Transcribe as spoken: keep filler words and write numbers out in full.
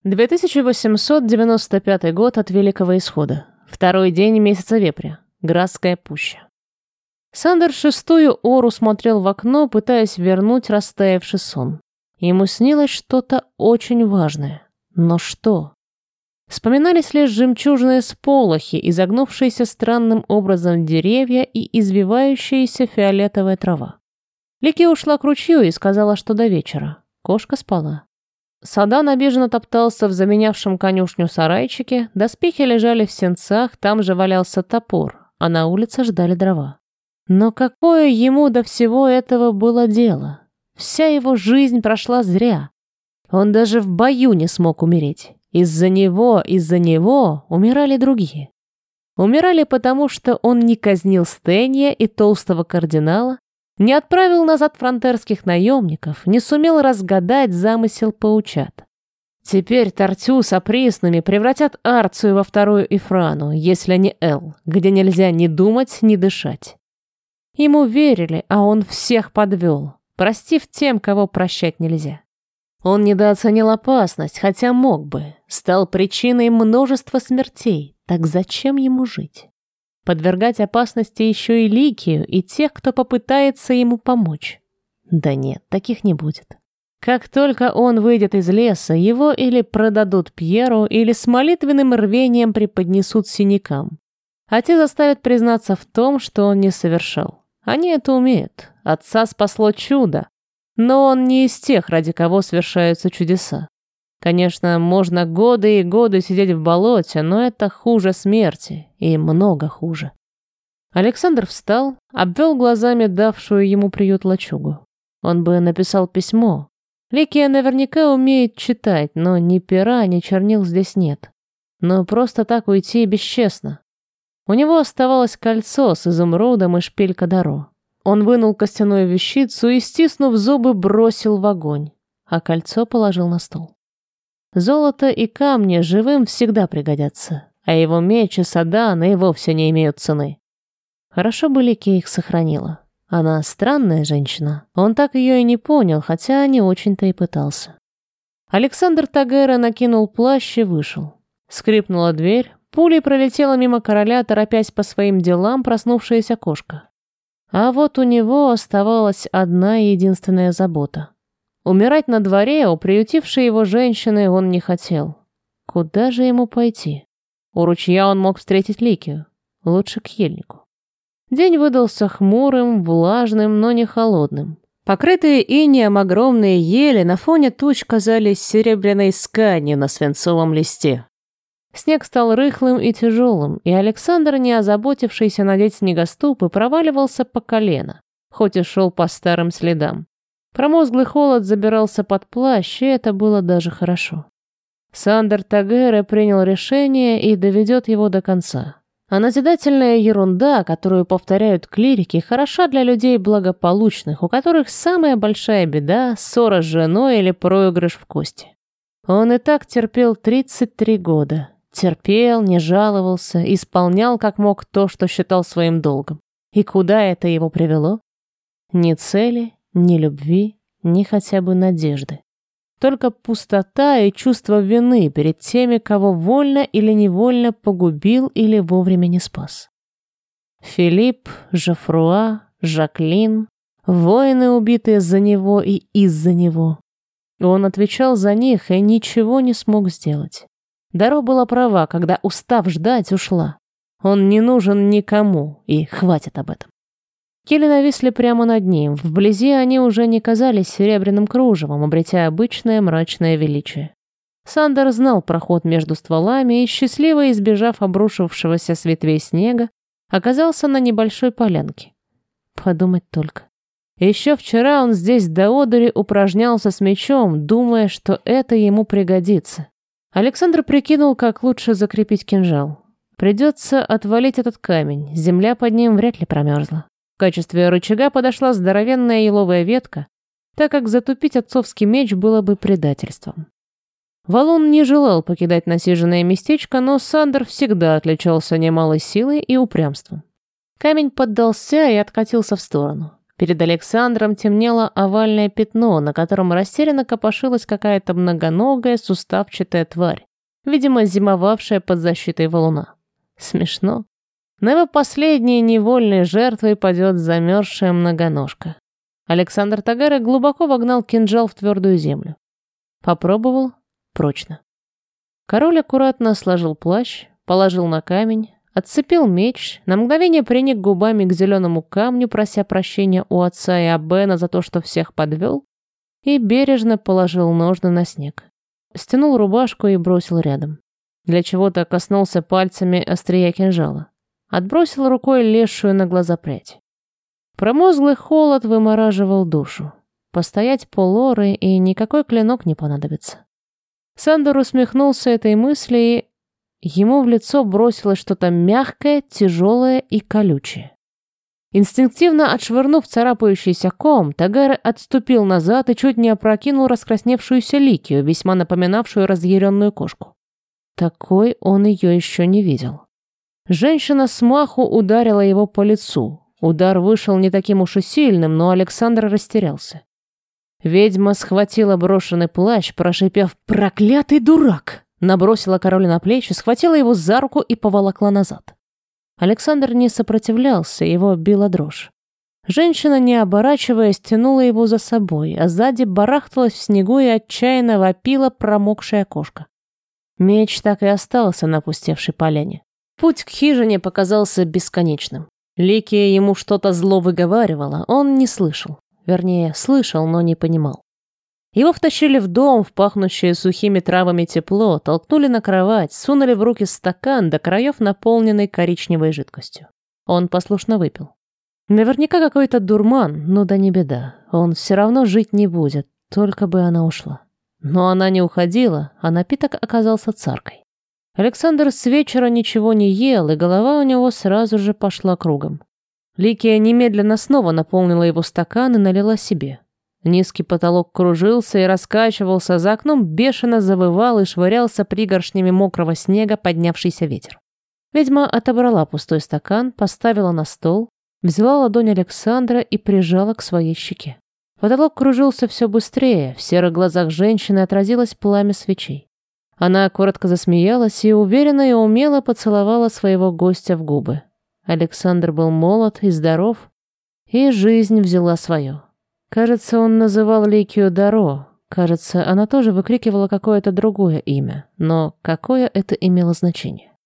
две тысячи восемьсот девяносто пятый год от Великого Исхода. Второй день месяца Вепря. Градская пуща. Сандер шестую ору смотрел в окно, пытаясь вернуть растаявший сон. Ему снилось что-то очень важное. Но что? Вспоминались лишь жемчужные сполохи, изогнувшиеся странным образом деревья и извивающаяся фиолетовая трава. Лики ушла к ручью и сказала, что до вечера. Кошка спала. Садан обиженно топтался в заменявшем конюшню сарайчике, доспехи лежали в сенцах, там же валялся топор, а на улице ждали дрова. Но какое ему до всего этого было дело? Вся его жизнь прошла зря. Он даже в бою не смог умереть. Из-за него, из-за него умирали другие. Умирали потому, что он не казнил Стэнья и толстого кардинала, не отправил назад фронтерских наемников, не сумел разгадать замысел паучат. Теперь Тартю с оприсными превратят Арцию во вторую Ифрану, если не Эл, где нельзя ни думать, ни дышать. Ему верили, а он всех подвел, простив тем, кого прощать нельзя. Он недооценил опасность, хотя мог бы, стал причиной множества смертей, так зачем ему жить? Подвергать опасности еще и Ликию, и тех, кто попытается ему помочь. Да нет, таких не будет. Как только он выйдет из леса, его или продадут Пьеру, или с молитвенным рвением преподнесут синякам. А те заставят признаться в том, что он не совершал. Они это умеют. Отца спасло чудо. Но он не из тех, ради кого совершаются чудеса. Конечно, можно годы и годы сидеть в болоте, но это хуже смерти, и много хуже. Александр встал, обвел глазами давшую ему приют лачугу. Он бы написал письмо. Ликия наверняка умеет читать, но ни пера, ни чернил здесь нет. Но просто так уйти бесчестно. У него оставалось кольцо с изумрудом и шпилька Даро. Он вынул костяную вещицу и, стиснув зубы, бросил в огонь, а кольцо положил на стол. Золото и камни живым всегда пригодятся, а его меч и саданы и вовсе не имеют цены. Хорошо бы Ликия их сохранила. Она странная женщина. Он так ее и не понял, хотя не очень-то и пытался. Александр Тагера накинул плащ и вышел. Скрипнула дверь, пулей пролетела мимо короля, торопясь по своим делам проснувшаяся кошка. А вот у него оставалась одна единственная забота. Умирать на дворе у приютившей его женщины он не хотел. Куда же ему пойти? У ручья он мог встретить Ликию. Лучше к ельнику. День выдался хмурым, влажным, но не холодным. Покрытые инеем огромные ели на фоне туч казались серебряной сканью на свинцовом листе. Снег стал рыхлым и тяжелым, и Александр, не озаботившийся надеть снегоступы, проваливался по колено, хоть и шел по старым следам. Промозглый холод забирался под плащ, и это было даже хорошо. Сандер Тагера принял решение и доведет его до конца. А назидательная ерунда, которую повторяют клирики, хороша для людей благополучных, у которых самая большая беда – ссора с женой или проигрыш в кости. Он и так терпел тридцать три года. Терпел, не жаловался, исполнял как мог то, что считал своим долгом. И куда это его привело? Ни цели, ни любви, ни хотя бы надежды. Только пустота и чувство вины перед теми, кого вольно или невольно погубил или вовремя не спас. Филипп, Жофруа, Жаклин, воины, убитые за него и из-за него. Он отвечал за них и ничего не смог сделать. Даро была права, когда, устав ждать, ушла. Он не нужен никому, и хватит об этом. Кели нависли прямо над ним. Вблизи они уже не казались серебряным кружевом, обретя обычное мрачное величие. Сандер знал проход между стволами и, счастливо избежав обрушившегося с ветвей снега, оказался на небольшой полянке. Подумать только. Еще вчера он здесь до одури упражнялся с мечом, думая, что это ему пригодится. Александр прикинул, как лучше закрепить кинжал. Придется отвалить этот камень, земля под ним вряд ли промерзла. В качестве рычага подошла здоровенная еловая ветка, так как затупить отцовский меч было бы предательством. Валун не желал покидать насиженное местечко, но Сандер всегда отличался немалой силой и упрямством. Камень поддался и откатился в сторону. Перед Александром темнело овальное пятно, на котором растерянно копошилась какая-то многоногая суставчатая тварь, видимо, зимовавшая под защитой валуна. Смешно. На его последней невольной жертвой падет замерзшая многоножка. Александр Тагара глубоко вогнал кинжал в твердую землю. Попробовал прочно. Король аккуратно сложил плащ, положил на камень, отцепил меч, на мгновение приник губами к зеленому камню, прося прощения у отца и Абена за то, что всех подвел, и бережно положил ножны на снег. Стянул рубашку и бросил рядом. Для чего-то коснулся пальцами острия кинжала. Отбросил рукой лезшую на глаза прядь. Промозглый холод вымораживал душу. Постоять полоры, и никакой клинок не понадобится. Сандер усмехнулся этой мысли, и ему в лицо бросилось что-то мягкое, тяжелое и колючее. Инстинктивно отшвырнув царапающийся ком, Тагара отступил назад и чуть не опрокинул раскрасневшуюся Ликию, весьма напоминавшую разъяренную кошку. Такой он ее еще не видел. Женщина с маху ударила его по лицу. Удар вышел не таким уж и сильным, но Александр растерялся. Ведьма схватила брошенный плащ, прошипев «Проклятый дурак!», набросила короля на плечи, схватила его за руку и поволокла назад. Александр не сопротивлялся, его била дрожь. Женщина, не оборачиваясь, тянула его за собой, а сзади барахталась в снегу и отчаянно вопила промокшая кошка. Меч так и остался на опустевшей поляне. Путь к хижине показался бесконечным. Ликия ему что-то зло выговаривала, он не слышал. Вернее, слышал, но не понимал. Его втащили в дом, в пахнущее сухими травами тепло, толкнули на кровать, сунули в руки стакан до краев, наполненный коричневой жидкостью. Он послушно выпил. Наверняка какой-то дурман, но да не беда. Он все равно жить не будет, только бы она ушла. Но она не уходила, а напиток оказался царкой. Александр с вечера ничего не ел, и голова у него сразу же пошла кругом. Ликия немедленно снова наполнила его стакан и налила себе. Низкий потолок кружился и раскачивался, за окном бешено завывал и швырялся пригоршнями мокрого снега поднявшийся ветер. Ведьма отобрала пустой стакан, поставила на стол, взяла ладонь Александра и прижала к своей щеке. Потолок кружился все быстрее, в серых глазах женщины отразилось пламя свечей. Она коротко засмеялась и уверенно и умело поцеловала своего гостя в губы. Александр был молод и здоров, и жизнь взяла свое. Кажется, он называл Ликию Даро. Кажется, она тоже выкрикивала какое-то другое имя. Но какое это имело значение?